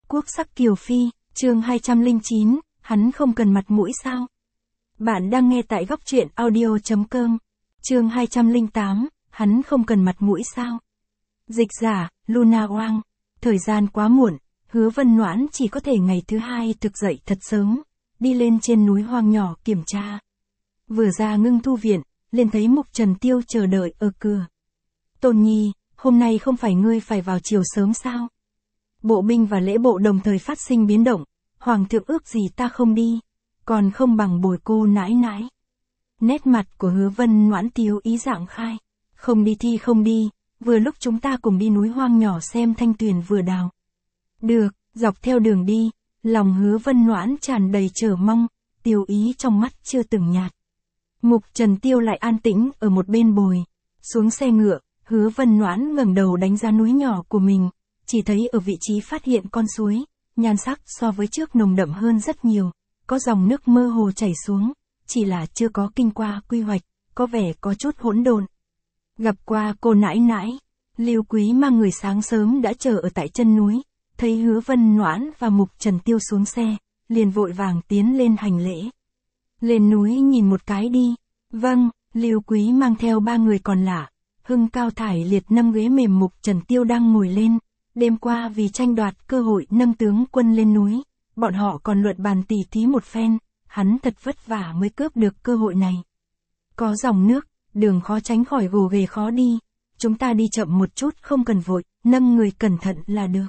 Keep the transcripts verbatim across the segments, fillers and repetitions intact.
quốc sắc kiều phi, chương hai trăm lẻ chín, hắn không cần mặt mũi sao? Bạn đang nghe tại góc truyện audio.com, chương hai trăm lẻ tám, hắn không cần mặt mũi sao? Dịch giả, Luna Wang. Thời gian quá muộn, Hứa Vân Noãn chỉ có thể ngày thứ hai thực dậy thật sớm, đi lên trên núi hoang nhỏ kiểm tra. Vừa ra Ngưng Thu viện, liền thấy Mục Trần Tiêu chờ đợi ở cửa. Tôn Nhi, hôm nay không phải ngươi phải vào chiều sớm sao? Bộ binh và lễ bộ đồng thời phát sinh biến động, Hoàng thượng ước gì ta không đi, còn không bằng bồi cô nãi nãi. Nét mặt của Hứa Vân Noãn tiếu ý dạng khai, không đi thì không đi, vừa lúc chúng ta cùng đi núi hoang nhỏ xem thanh tuyền vừa đào. Được, dọc theo đường đi, lòng Hứa Vân Noãn tràn đầy chờ mong, tiêu ý trong mắt chưa từng nhạt. Mục Trần Tiêu lại an tĩnh ở một bên bồi, xuống xe ngựa, Hứa Vân Noãn ngẩng đầu đánh giá núi nhỏ của mình, chỉ thấy ở vị trí phát hiện con suối, nhan sắc so với trước nồng đậm hơn rất nhiều, có dòng nước mơ hồ chảy xuống, chỉ là chưa có kinh qua quy hoạch, có vẻ có chút hỗn độn. Gặp qua cô nãi nãi, Lưu Quý mang người sáng sớm đã chờ ở tại chân núi, thấy Hứa Vân Noãn và Mục Trần Tiêu xuống xe, liền vội vàng tiến lên hành lễ. Lên núi nhìn một cái đi. Vâng, Lưu Quý mang theo ba người còn lạ, Hưng Cao Thải liệt nâng ghế mềm Mục Trần Tiêu đang ngồi lên. Đêm qua vì tranh đoạt cơ hội nâng tướng quân lên núi, bọn họ còn luận bàn tỉ thí một phen, hắn thật vất vả mới cướp được cơ hội này. Có dòng nước, đường khó tránh khỏi gồ ghề khó đi, chúng ta đi chậm một chút không cần vội, nâng người cẩn thận là được.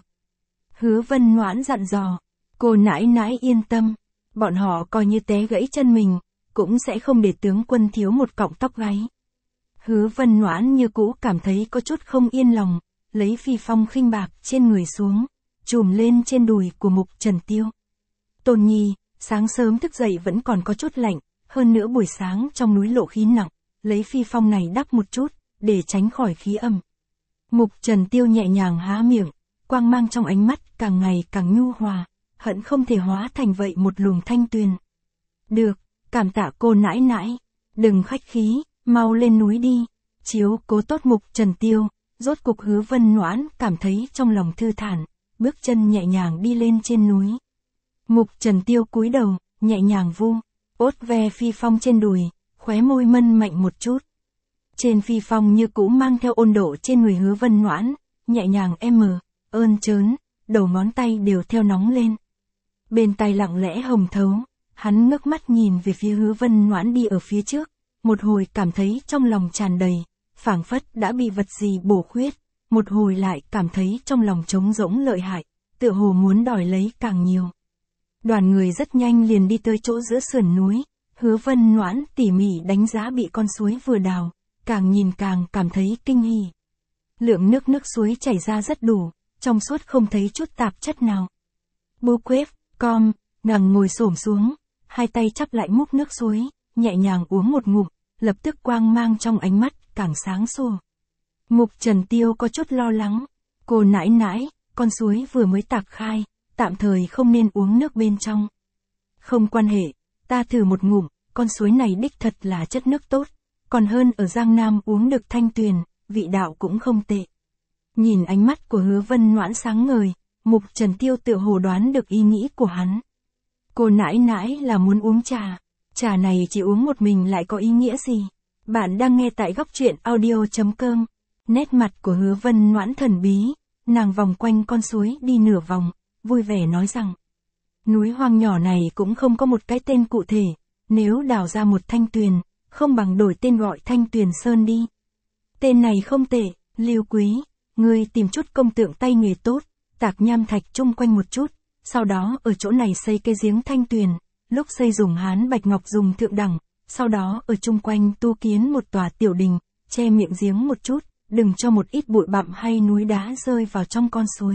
Hứa Vân Noãn dặn dò, cô nãi nãi yên tâm, bọn họ coi như té gãy chân mình, cũng sẽ không để tướng quân thiếu một cọng tóc gáy. Hứa Vân Noãn như cũ cảm thấy có chút không yên lòng, lấy phi phong khinh bạc trên người xuống, chùm lên trên đùi của Mục Trần Tiêu. Tôn Nhi, sáng sớm thức dậy vẫn còn có chút lạnh, hơn nữa buổi sáng trong núi lộ khí nặng, lấy phi phong này đắp một chút, để tránh khỏi khí ẩm. Mục Trần Tiêu nhẹ nhàng há miệng, quang mang trong ánh mắt càng ngày càng nhu hòa, hận không thể hóa thành vậy một luồng thanh tuyền. Được, cảm tạ cô nãi nãi, đừng khách khí, mau lên núi đi, chiếu cố tốt Mục Trần Tiêu. Rốt cục Hứa Vân Noãn cảm thấy trong lòng thư thản, bước chân nhẹ nhàng đi lên trên núi. Mục Trần Tiêu cúi đầu, nhẹ nhàng vu, ốt ve phi phong trên đùi, khóe môi mân mạnh một chút. Trên phi phong như cũ mang theo ôn độ trên người Hứa Vân Noãn, nhẹ nhàng em ơn trớn, đầu ngón tay đều theo nóng lên. Bên tai lặng lẽ hồng thấu, hắn ngước mắt nhìn về phía Hứa Vân Noãn đi ở phía trước, một hồi cảm thấy trong lòng tràn đầy, phảng phất đã bị vật gì bổ khuyết, một hồi lại cảm thấy trong lòng trống rỗng lợi hại, tựa hồ muốn đòi lấy càng nhiều. Đoàn người rất nhanh liền đi tới chỗ giữa sườn núi, Hứa Vân Noãn tỉ mỉ đánh giá bị con suối vừa đào, càng nhìn càng cảm thấy kinh hỉ. Lượng nước nước suối chảy ra rất đủ, trong suốt không thấy chút tạp chất nào. Bố quếp, com, nàng ngồi xổm xuống, hai tay chắp lại múc nước suối, nhẹ nhàng uống một ngụm, lập tức quang mang trong ánh mắt càng sáng sủa. Mục Trần Tiêu có chút lo lắng, cô nãi nãi, con suối vừa mới tạc khai, tạm thời không nên uống nước bên trong. Không quan hệ, ta thử một ngụm, con suối này đích thật là chất nước tốt, còn hơn ở Giang Nam uống được thanh tuyền, vị đạo cũng không tệ. Nhìn ánh mắt của Hứa Vân Noãn sáng ngời, Mục Trần Tiêu tựa hồ đoán được ý nghĩ của hắn. Cô nãi nãi là muốn uống trà, trà này chỉ uống một mình lại có ý nghĩa gì? Bạn đang nghe tại góc truyện audio.com, nét mặt của Hứa Vân Noãn thần bí, nàng vòng quanh con suối đi nửa vòng, vui vẻ nói rằng, núi hoang nhỏ này cũng không có một cái tên cụ thể, nếu đào ra một thanh tuyền, không bằng đổi tên gọi Thanh Tuyền Sơn đi. Tên này không tệ, Lưu Quý, ngươi tìm chút công tượng tay nghề tốt, tạc nham thạch chung quanh một chút, sau đó ở chỗ này xây cái giếng thanh tuyền, lúc xây dùng hán bạch ngọc dùng thượng đẳng, sau đó ở chung quanh tu kiến một tòa tiểu đình, che miệng giếng một chút, đừng cho một ít bụi bặm hay núi đá rơi vào trong con suối.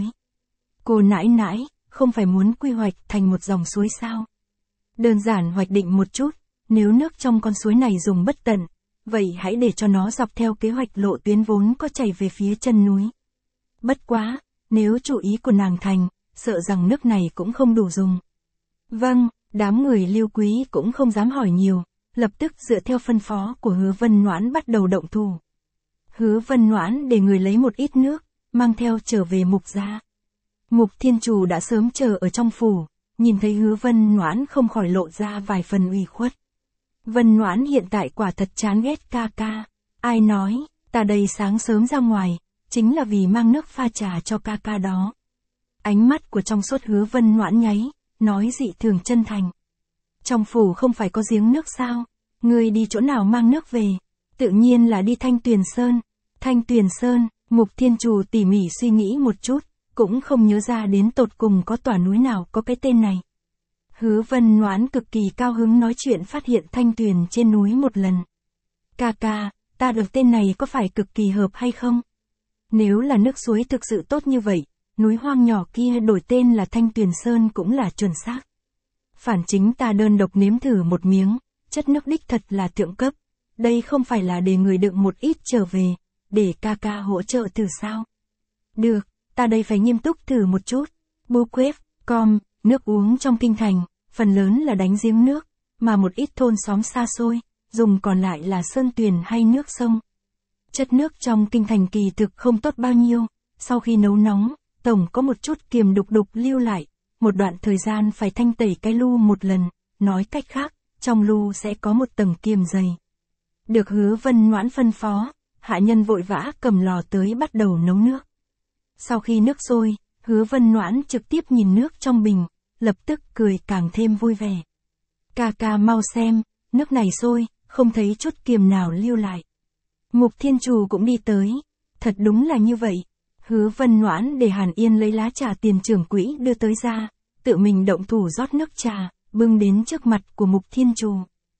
Cô nãi nãi, không phải muốn quy hoạch thành một dòng suối sao? Đơn giản hoạch định một chút, nếu nước trong con suối này dùng bất tận, vậy hãy để cho nó dọc theo kế hoạch lộ tuyến vốn có chảy về phía chân núi. Bất quá, nếu chủ ý của nàng thành, sợ rằng nước này cũng không đủ dùng. Vâng, đám người Lưu Quý cũng không dám hỏi nhiều, lập tức dựa theo phân phó của Hứa Vân Noãn bắt đầu động thủ. Hứa Vân Noãn để người lấy một ít nước, mang theo trở về Mục gia. Mục Thiên Trù đã sớm chờ ở trong phủ, nhìn thấy Hứa Vân Noãn không khỏi lộ ra vài phần ủy khuất. Vân Noãn hiện tại quả thật chán ghét ca ca. Ai nói, ta đây sáng sớm ra ngoài, chính là vì mang nước pha trà cho ca ca đó. Ánh mắt của trong suốt Hứa Vân Noãn nháy, nói dị thường chân thành. Trong phủ không phải có giếng nước sao? Ngươi đi chỗ nào mang nước về? Tự nhiên là đi Thanh Tuyền Sơn. Thanh Tuyền Sơn, Mục Thiên Trù tỉ mỉ suy nghĩ một chút, cũng không nhớ ra đến tột cùng có tòa núi nào có cái tên này. Hứa Vân Noãn cực kỳ cao hứng nói chuyện phát hiện thanh tuyền trên núi một lần. Ca ca, ta được tên này có phải cực kỳ hợp hay không? Nếu là nước suối thực sự tốt như vậy, núi hoang nhỏ kia đổi tên là Thanh Tuyền Sơn cũng là chuẩn xác. Phản chính ta đơn độc nếm thử một miếng, chất nước đích thật là thượng cấp. Đây không phải là để người đựng một ít trở về, để ca ca hỗ trợ thử sao? Được, ta đây phải nghiêm túc thử một chút. Bu quếp, com, nước uống trong kinh thành, phần lớn là đánh giếng nước, mà một ít thôn xóm xa xôi, dùng còn lại là sơn tuyền hay nước sông. Chất nước trong kinh thành kỳ thực không tốt bao nhiêu, sau khi nấu nóng, tổng có một chút kiềm đục đục lưu lại, một đoạn thời gian phải thanh tẩy cái lu một lần, nói cách khác, trong lu sẽ có một tầng kiềm dày. Được Hứa Vân Noãn phân phó, hạ nhân vội vã cầm lò tới bắt đầu nấu nước. Sau khi nước sôi, Hứa Vân Noãn trực tiếp nhìn nước trong bình, lập tức cười càng thêm vui vẻ. Ca ca mau xem, nước này sôi, không thấy chút kiềm nào lưu lại. Mục Thiên Trù cũng đi tới. Thật đúng là như vậy. Hứa Vân Noãn để Hàn Yên lấy lá trà tiền trưởng quỹ đưa tới ra, tự mình động thủ rót nước trà, bưng đến trước mặt của Mục Thiên Trù.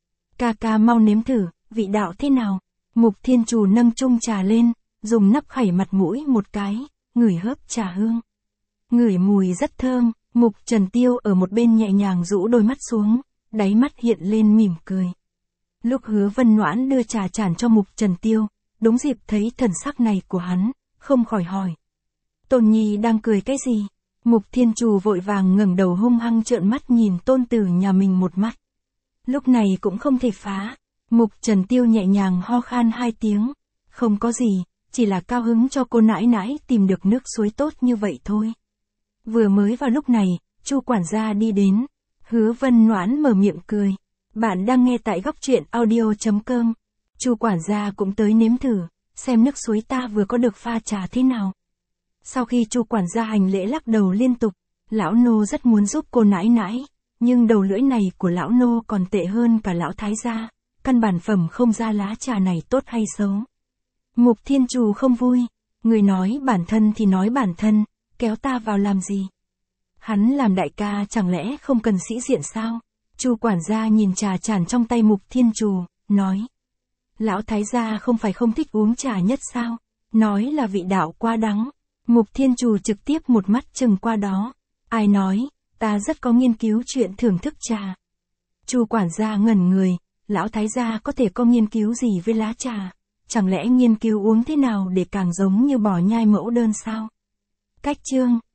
Ca ca mau nếm thử, vị đạo thế nào? Mục Thiên Trù nâng chung trà lên, dùng nắp khẩy mặt mũi một cái, ngửi hớp trà hương. Ngửi mùi rất thơm. Mục Trần Tiêu ở một bên nhẹ nhàng rũ đôi mắt xuống, đáy mắt hiện lên mỉm cười. Lúc Hứa Vân Noãn đưa trà chản cho Mục Trần Tiêu, đúng dịp thấy thần sắc này của hắn, không khỏi hỏi. Tôn Nhi đang cười cái gì? Mục Thiên Trù vội vàng ngẩng đầu hung hăng trợn mắt nhìn tôn tử nhà mình một mắt. Lúc này cũng không thể phá. Mục Trần Tiêu nhẹ nhàng ho khan hai tiếng. Không có gì, chỉ là cao hứng cho cô nãi nãi tìm được nước suối tốt như vậy thôi. Vừa mới vào lúc này, Chu quản gia đi đến. Hứa Vân Noãn mở miệng cười. Bạn đang nghe tại góc truyện audio chấm com. Chu quản gia cũng tới nếm thử, xem nước suối ta vừa có được pha trà thế nào. Sau khi Chu quản gia hành lễ lắc đầu liên tục, lão nô rất muốn giúp cô nãi nãi, nhưng đầu lưỡi này của lão nô còn tệ hơn cả lão thái gia, căn bản phẩm không ra lá trà này tốt hay xấu. Mục Thiên Trù không vui, người nói bản thân thì nói bản thân, kéo ta vào làm gì? Hắn làm đại ca chẳng lẽ không cần sĩ diện sao? Chu quản gia nhìn trà chản trong tay Mục Thiên Trù, nói. Lão thái gia không phải không thích uống trà nhất sao? Nói là vị đạo quá đắng. Mục Thiên Trù trực tiếp một mắt chừng qua đó. Ai nói, ta rất có nghiên cứu chuyện thưởng thức trà. Chu quản gia ngẩn người, lão thái gia có thể có nghiên cứu gì với lá trà? Chẳng lẽ nghiên cứu uống thế nào để càng giống như bò nhai mẫu đơn sao? Cách chương